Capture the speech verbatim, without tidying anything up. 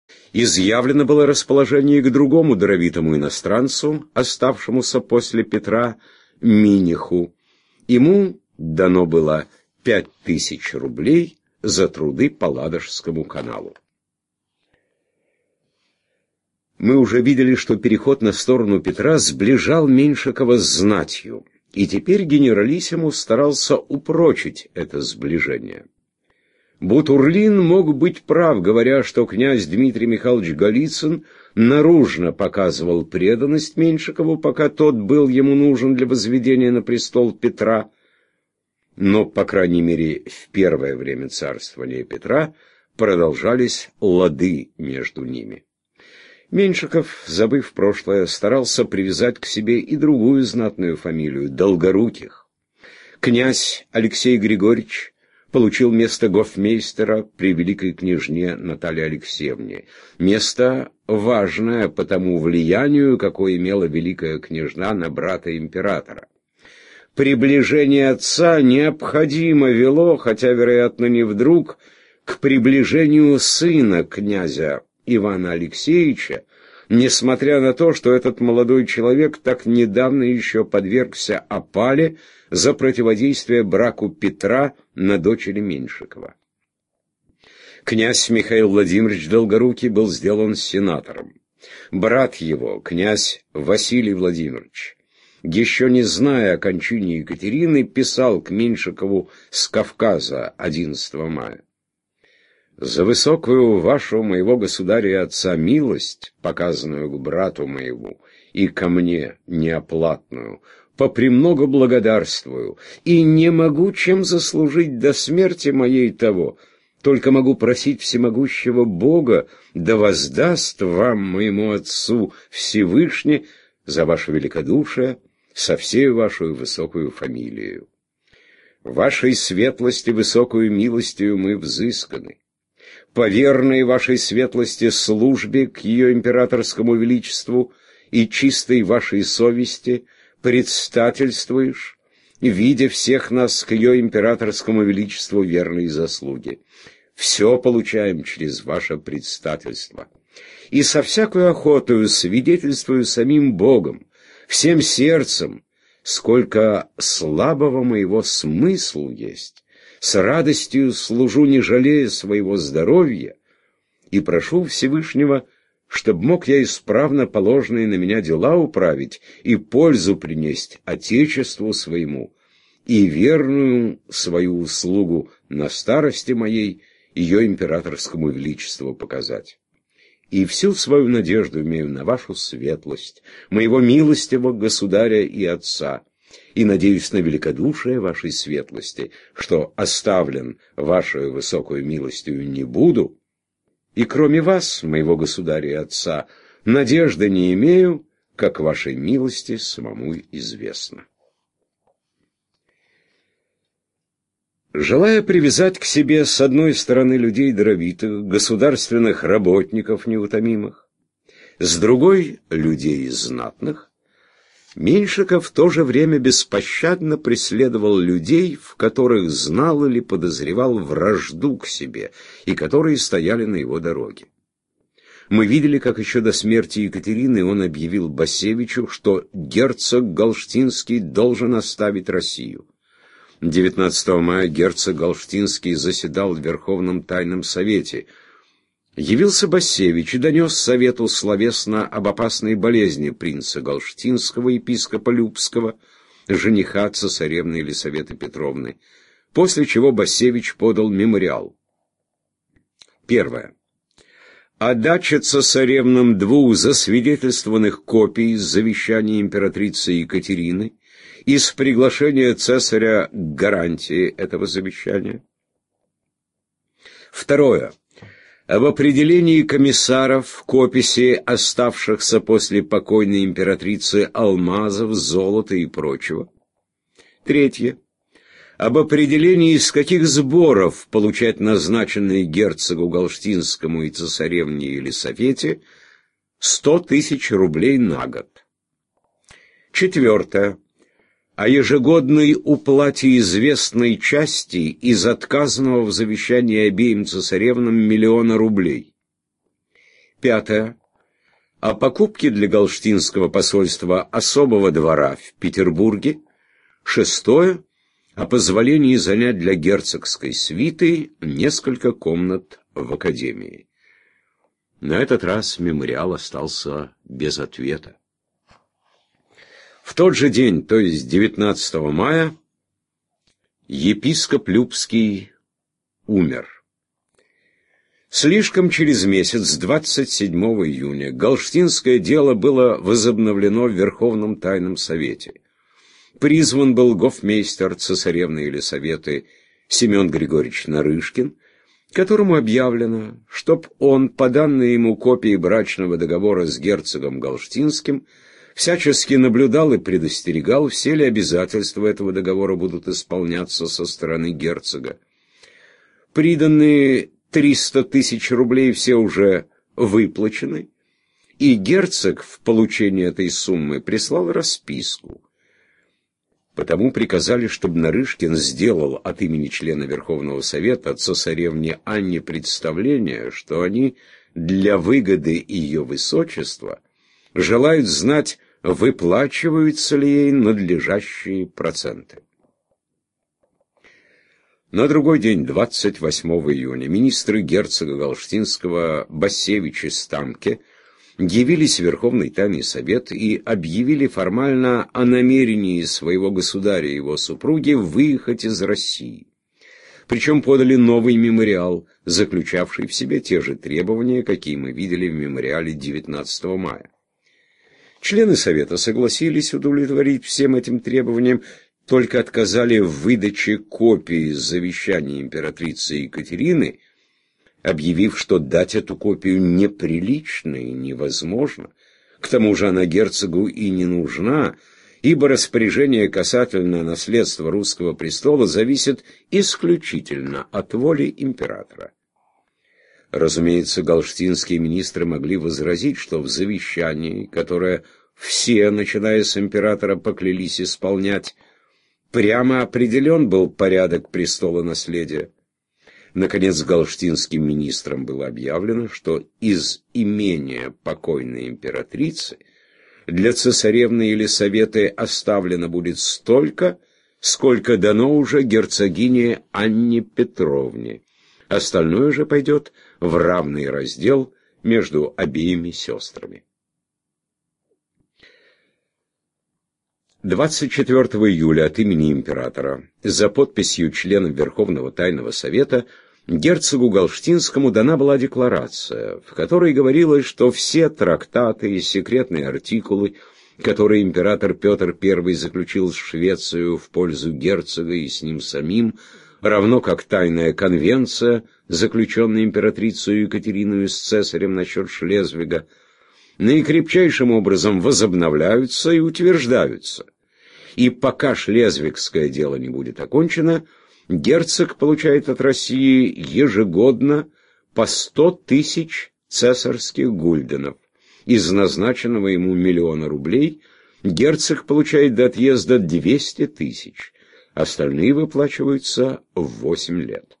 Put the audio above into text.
Изъявлено было расположение к другому даровитому иностранцу, оставшемуся после Петра, Миниху. Ему дано было пять тысяч рублей за труды по Ладожскому каналу. Мы уже видели, что переход на сторону Петра сближал Меньшикова с знатью, и теперь генералиссимус старался упрочить это сближение. Бутурлин мог быть прав, говоря, что князь Дмитрий Михайлович Голицын наружно показывал преданность Меньшикову, пока тот был ему нужен для возведения на престол Петра. Но, по крайней мере, в первое время царствования Петра продолжались лады между ними. Меньшиков, забыв прошлое, старался привязать к себе и другую знатную фамилию – Долгоруких. Князь Алексей Григорьевич получил место гофмейстера при великой княжне Наталье Алексеевне. Место важное по тому влиянию, какое имела великая княжна на брата императора. Приближение отца необходимо вело, хотя, вероятно, не вдруг, к приближению сына князя Ивана Алексеевича, несмотря на то, что этот молодой человек так недавно еще подвергся опале за противодействие браку Петра на дочери Меньшикова. Князь Михаил Владимирович Долгорукий был сделан сенатором. Брат его, князь Василий Владимирович, еще не зная о кончине Екатерины, писал к Меньшикову с Кавказа одиннадцатого мая. «За высокую вашу, моего государя и отца, милость, показанную к брату моему, и ко мне неоплатную, попремного благодарствую, и не могу чем заслужить до смерти моей того, только могу просить всемогущего Бога, да воздаст вам, моему отцу, Всевышний, за ваше великодушие, со всей вашей высокую фамилию. Вашей светлости высокую милостью мы взысканы. По верной вашей светлости службе к ее императорскому величеству и чистой вашей совести предстательствуешь, видя всех нас к ее императорскому величеству верные заслуги. Все получаем через ваше предстательство. И со всякой охотою свидетельствую самим Богом, всем сердцем, сколько слабого моего смыслу есть, с радостью служу, не жалея своего здоровья, и прошу Всевышнего, чтобы мог я исправно положенные на меня дела управить и пользу принести Отечеству своему, и верную свою услугу на старости моей ее императорскому величеству показать. И всю свою надежду имею на вашу светлость, моего милостивого государя и отца, и надеюсь на великодушие вашей светлости, что оставлен вашей высокой милостью не буду, и кроме вас, моего государя и отца, надежды не имею, как вашей милости самому известно». Желая привязать к себе с одной стороны людей даровитых, государственных работников неутомимых, с другой — людей знатных, Меньшиков в то же время беспощадно преследовал людей, в которых знал или подозревал вражду к себе, и которые стояли на его дороге. Мы видели, как еще до смерти Екатерины он объявил Басевичу, что герцог Галштинский должен оставить Россию. девятнадцатого мая герцог Галштинский заседал в Верховном Тайном Совете. Явился Басевич и донес совету словесно об опасной болезни принца Галштинского, епископа Любского, жениха цесаревны Елисаветы Петровны, после чего Басевич подал мемориал. Первое. О даче цесаревнам двух засвидетельствованных копий завещания императрицы Екатерины из приглашения цесаря к гарантии этого завещания. Второе. Об определении комиссаров к описи оставшихся после покойной императрицы алмазов, золота и прочего. Третье. Об определении, из каких сборов получать назначенные герцогу Галштинскому и цесаревне Елисавете сто тысяч рублей на год. Четвертое. О ежегодной уплате известной части из отказанного в завещании обеим цесаревнам миллиона рублей. Пятое. О покупке для галштинского посольства особого двора в Петербурге. Шестое. О позволении занять для герцогской свиты несколько комнат в академии. На этот раз мемориал остался без ответа. В тот же день, то есть девятнадцатого мая, епископ Любский умер. Слишком через месяц, двадцать седьмого июня, галштинское дело было возобновлено в Верховном Тайном Совете. Призван был гофмейстер цесаревны Елисаветы Семен Григорьевич Нарышкин, которому объявлено, чтоб он, по данной ему копии брачного договора с герцогом Галштинским, всячески наблюдал и предостерегал, все ли обязательства этого договора будут исполняться со стороны герцога. Приданные триста тысяч рублей все уже выплачены, и герцог в получении этой суммы прислал расписку. Потому приказали, чтобы Нарышкин сделал от имени члена Верховного Совета цесаревне Анне представление, что они для выгоды ее высочества желают знать, выплачиваются ли ей надлежащие проценты. На другой день, двадцать восьмого июня, министры герцога Галштинского Басевич и Стамке явились в Верховный Тайный Совет и объявили формально о намерении своего государя и его супруги выехать из России. Причем подали новый мемориал, заключавший в себе те же требования, какие мы видели в мемориале девятнадцатого мая. Члены Совета согласились удовлетворить всем этим требованиям, только отказали в выдаче копии завещания императрицы Екатерины, объявив, что дать эту копию неприлично и невозможно. К тому же она герцогу и не нужна, ибо распоряжение касательно наследства русского престола зависит исключительно от воли императора. Разумеется, галштинские министры могли возразить, что в завещании, которое все, начиная с императора, поклялись исполнять, прямо определен был порядок престола наследия. Наконец, галштинским министрам было объявлено, что из имения покойной императрицы для цесаревны Елисаветы оставлено будет столько, сколько дано уже герцогине Анне Петровне. Остальное же пойдет в равный раздел между обеими сестрами. двадцать четвёртого июля от имени императора за подписью членов Верховного Тайного Совета герцогу Галштинскому дана была декларация, в которой говорилось, что все трактаты и секретные артикулы, которые император Петр Первый заключил с Швецией в пользу герцога и с ним самим, равно как тайная конвенция, заключенная императрицей Екатериной с цесарем насчет Шлезвига, наикрепчайшим образом возобновляются и утверждаются. И пока шлезвигское дело не будет окончено, герцог получает от России ежегодно по сто тысяч цесарских гульденов. Из назначенного ему миллиона рублей герцог получает до отъезда двести тысяч. Остальные выплачиваются в восемь лет.